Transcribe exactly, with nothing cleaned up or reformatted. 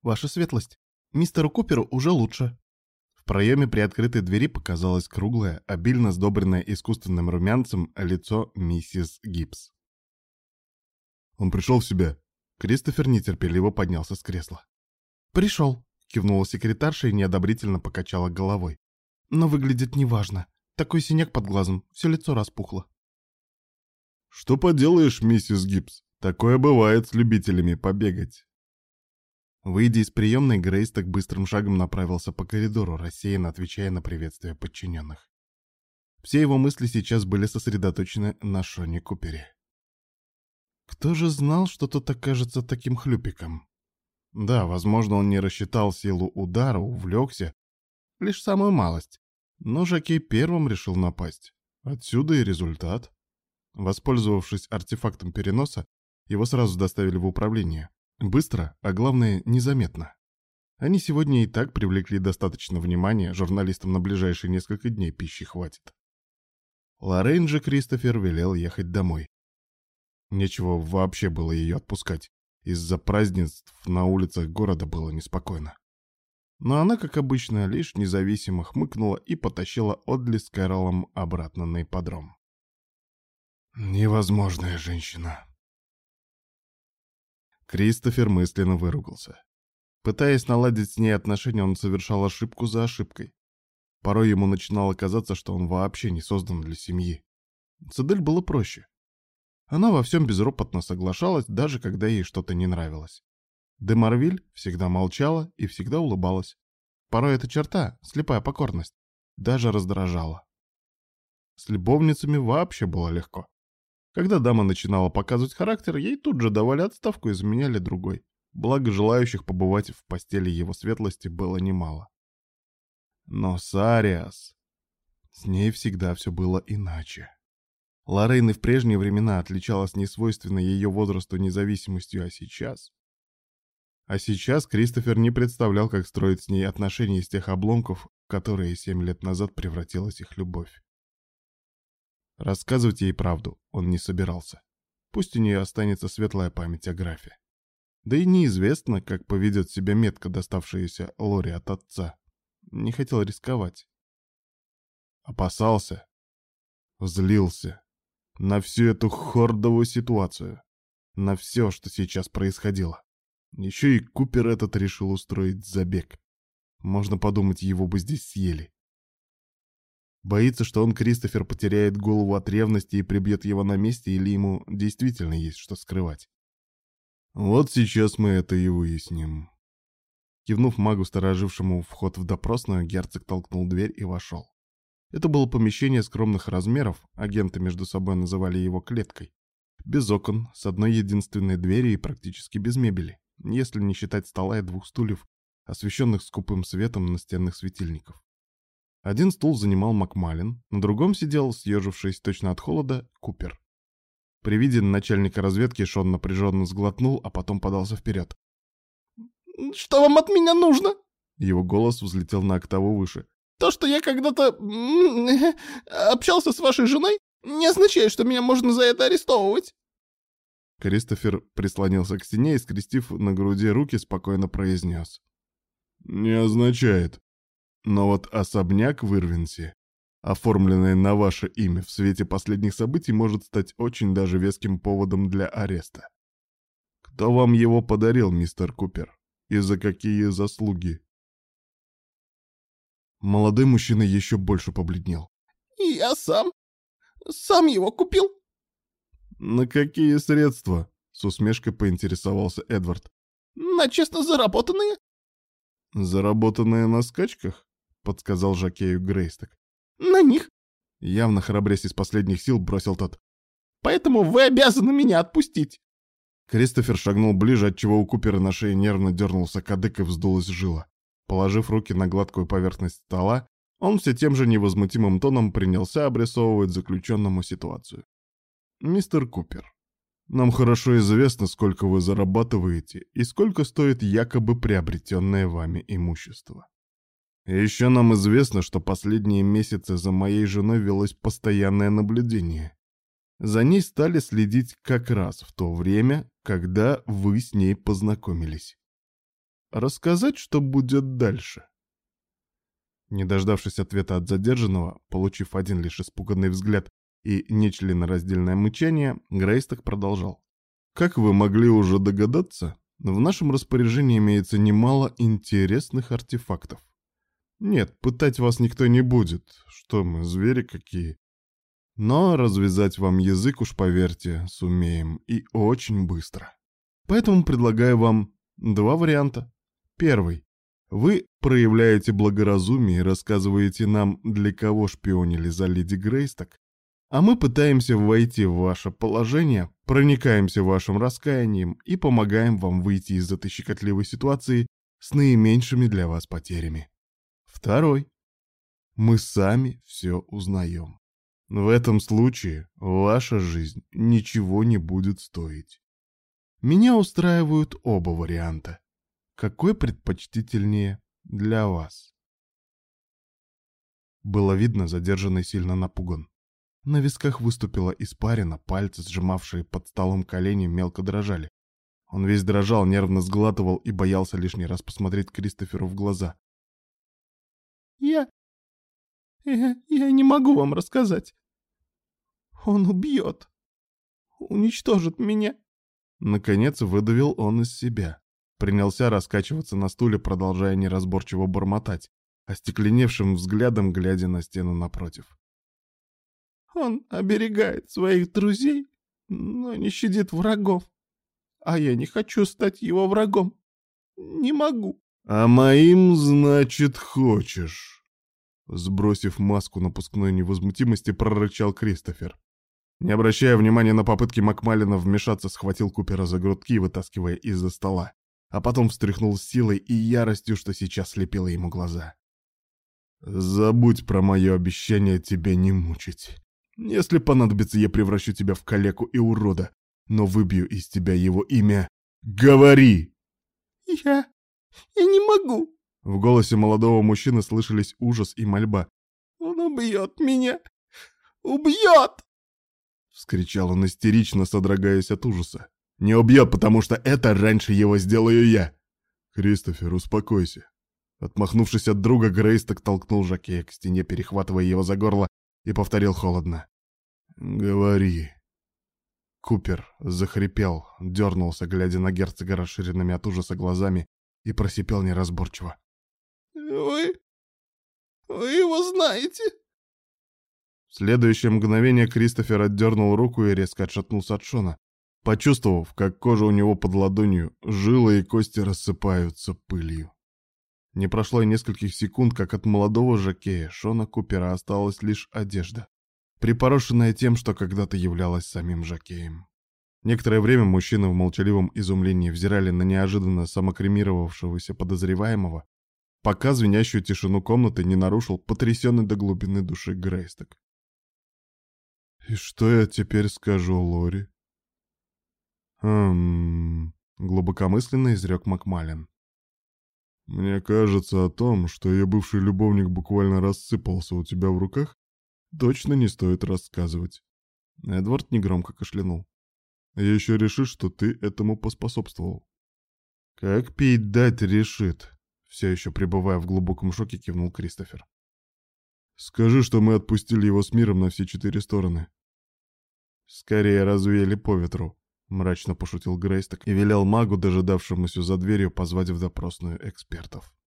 Ваша светлость, мистеру Куперу уже лучше». В проеме приоткрытой двери показалось круглое, обильно сдобренное искусственным румянцем лицо миссис Гибс. «Он пришел в себя?» Кристофер нетерпеливо поднялся с кресла. «Пришел», — кивнула секретарша и неодобрительно покачала головой. «Но выглядит неважно. Такой синяк под глазом, все лицо распухло». «Что поделаешь, миссис Гибс? Такое бывает с любителями побегать». Выйдя из приемной, Грейсток быстрым шагом направился по коридору, рассеянно отвечая на приветствия подчиненных. Все его мысли сейчас были сосредоточены на Шоне Купере. Кто же знал, что тот окажется таким хлюпиком? Да, возможно, он не рассчитал силу удара, увлекся, лишь самую малость, но Жокей первым решил напасть. Отсюда и результат. Воспользовавшись артефактом переноса, его сразу доставили в управление. Быстро, а главное, незаметно. Они сегодня и так привлекли достаточно внимания, журналистам на ближайшие несколько дней пищи хватит. Лоррейн же Кристофер велел ехать домой. Нечего вообще было ее отпускать. Из-за празднеств на улицах города было неспокойно. Но она, как обычно, лишь независимо хмыкнула и потащила Одли с Кэролом обратно на ипподром. Невозможная женщина. Кристофер мысленно выругался. Пытаясь наладить с ней отношения, он совершал ошибку за ошибкой. Порой ему начинало казаться, что он вообще не создан для семьи. С Адель было проще. Она во всем безропотно соглашалась, даже когда ей что-то не нравилось. Де Марвиль всегда молчала и всегда улыбалась. Порой эта черта, слепая покорность, даже раздражала. С любовницами вообще было легко. Когда дама начинала показывать характер, ей тут же давали отставку и заменяли другой. Благо желающих побывать в постели его светлости было немало. Но Сариас... С ней всегда все было иначе. Лоррейн и в прежние времена отличалась несвойственной ее возрасту независимостью, а сейчас... А сейчас Кристофер не представлял, как строить с ней отношения из тех обломков, в которые семь лет назад превратилась их любовь. Рассказывать ей правду он не собирался. Пусть у нее останется светлая память о графе. Да и неизвестно, как поведет себя метка, доставшаяся Лори от отца. Не хотел рисковать. Опасался. Злился. На всю эту хордовую ситуацию. На все, что сейчас происходило. Еще и Купер этот решил устроить забег. Можно подумать, его бы здесь съели. Боится, что он, Кристофер, потеряет голову от ревности и прибьет его на месте, или ему действительно есть что скрывать? Вот сейчас мы это и выясним. Кивнув магу, сторожившему вход в допросную, герцог толкнул дверь и вошел. Это было помещение скромных размеров, агенты между собой называли его клеткой. Без окон, с одной единственной дверью и практически без мебели, если не считать стола и двух стульев, освещенных скупым светом настенных светильников. Один стул занимал Макмалин, на другом сидел, съежившись точно от холода, Купер. При виде начальника разведки Шон напряженно сглотнул, а потом подался вперед. «Что вам от меня нужно?» Его голос взлетел на октаву выше. «То, что я когда-то общался с вашей женой, не означает, что меня можно за это арестовывать». Кристофер прислонился к стене и, скрестив на груди руки, спокойно произнес. «Не означает. Но вот особняк в Ирвинсе, оформленный на ваше имя в свете последних событий, может стать очень даже веским поводом для ареста. Кто вам его подарил, мистер Купер? И за какие заслуги?» Молодой мужчина еще больше побледнел. «Я сам. Сам его купил». «На какие средства?» — с усмешкой поинтересовался Эдвард. «На честно заработанные». «Заработанные на скачках?» — подсказал жокею Грейсток. «На них». Явно храбрясь из последних сил, бросил тот. «Поэтому вы обязаны меня отпустить». Кристофер шагнул ближе, отчего у Купера на шее нервно дернулся кадык и вздулась жила. Положив руки на гладкую поверхность стола, он все тем же невозмутимым тоном принялся обрисовывать заключенному ситуацию. «Мистер Купер, нам хорошо известно, сколько вы зарабатываете и сколько стоит якобы приобретенное вами имущество. И еще нам известно, что последние месяцы за моей женой велось постоянное наблюдение. За ней стали следить как раз в то время, когда вы с ней познакомились. рассказать, что будет дальше?» Не дождавшись ответа от задержанного, получив один лишь испуганный взгляд и нечленораздельное мычание, Грейсток продолжал. «Как вы могли уже догадаться, в нашем распоряжении имеется немало интересных артефактов. Нет, пытать вас никто не будет, что мы, звери какие. Но развязать вам язык, уж поверьте, сумеем, и очень быстро. Поэтому предлагаю вам два варианта. Первый. Вы проявляете благоразумие и рассказываете нам, для кого шпионили за леди Грейсток, а мы пытаемся войти в ваше положение, проникаемся вашим раскаянием и помогаем вам выйти из этой щекотливой ситуации с наименьшими для вас потерями. Второй. Мы сами все узнаем. В этом случае ваша жизнь ничего не будет стоить. Меня устраивают оба варианта. Какой предпочтительнее для вас?» Было видно, задержанный сильно напуган. На висках выступила испарина, пальцы, сжимавшие под столом колени, мелко дрожали. Он весь дрожал, нервно сглатывал и боялся лишний раз посмотреть Кристоферу в глаза. Я... я... я не могу вам рассказать. Он убьет. Уничтожит меня. Наконец выдавил он из себя. Принялся раскачиваться на стуле, продолжая неразборчиво бормотать, остекленевшим взглядом глядя на стену напротив. Он оберегает своих друзей, но не щадит врагов. А я не хочу стать его врагом. Не могу. «А моим, значит, хочешь?» Сбросив маску напускной невозмутимости, прорычал Кристофер. Не обращая внимания на попытки Макмалина вмешаться, схватил Купера за грудки, вытаскивая из-за стола, а потом встряхнул с силой и яростью, что сейчас слепило ему глаза. «Забудь про мое обещание тебя не мучить. Если понадобится, я превращу тебя в калеку и урода, но выбью из тебя его имя. Говори!» «Я... я не могу!» В голосе молодого мужчины слышались ужас и мольба. «Он убьет меня! Убьет!» Вскричал он истерично, содрогаясь от ужаса. «Не убьет, потому что это раньше его сделаю я!» «Кристофер, успокойся!» Отмахнувшись от друга, Грейсток толкнул Жакея к стене, перехватывая его за горло, и повторил холодно. «Говори!» Купер захрипел, дернулся, глядя на герцога расширенными от ужаса глазами, и просипел неразборчиво. «Вы... вы его знаете?» В следующее мгновение Кристофер отдернул руку и резко отшатнулся от Шона, почувствовав, как кожа у него под ладонью, жилы и кости рассыпаются пылью. Не прошло и нескольких секунд, как от молодого жокея Шона Купера осталась лишь одежда, припорошенная тем, что когда-то являлась самим жокеем. Некоторое время мужчины в молчаливом изумлении взирали на неожиданно самокремировавшегося подозреваемого, пока звенящую тишину комнаты не нарушил потрясенный до глубины души Грейсток. «И что я теперь скажу Лори?» «Хм...» — глубокомысленно изрек Макмалин. «Мне кажется, о том, что ее бывший любовник буквально рассыпался у тебя в руках, точно не стоит рассказывать». Эдвард негромко кашлянул. «Еще решит, что ты этому поспособствовал». «Как пить дать решит?» Все еще пребывая в глубоком шоке, кивнул Кристофер. «Скажи, что мы отпустили его с миром на все четыре стороны». «Скорее развеяли по ветру», — мрачно пошутил Грейсток и велел магу, дожидавшемуся за дверью, позвать в допросную экспертов.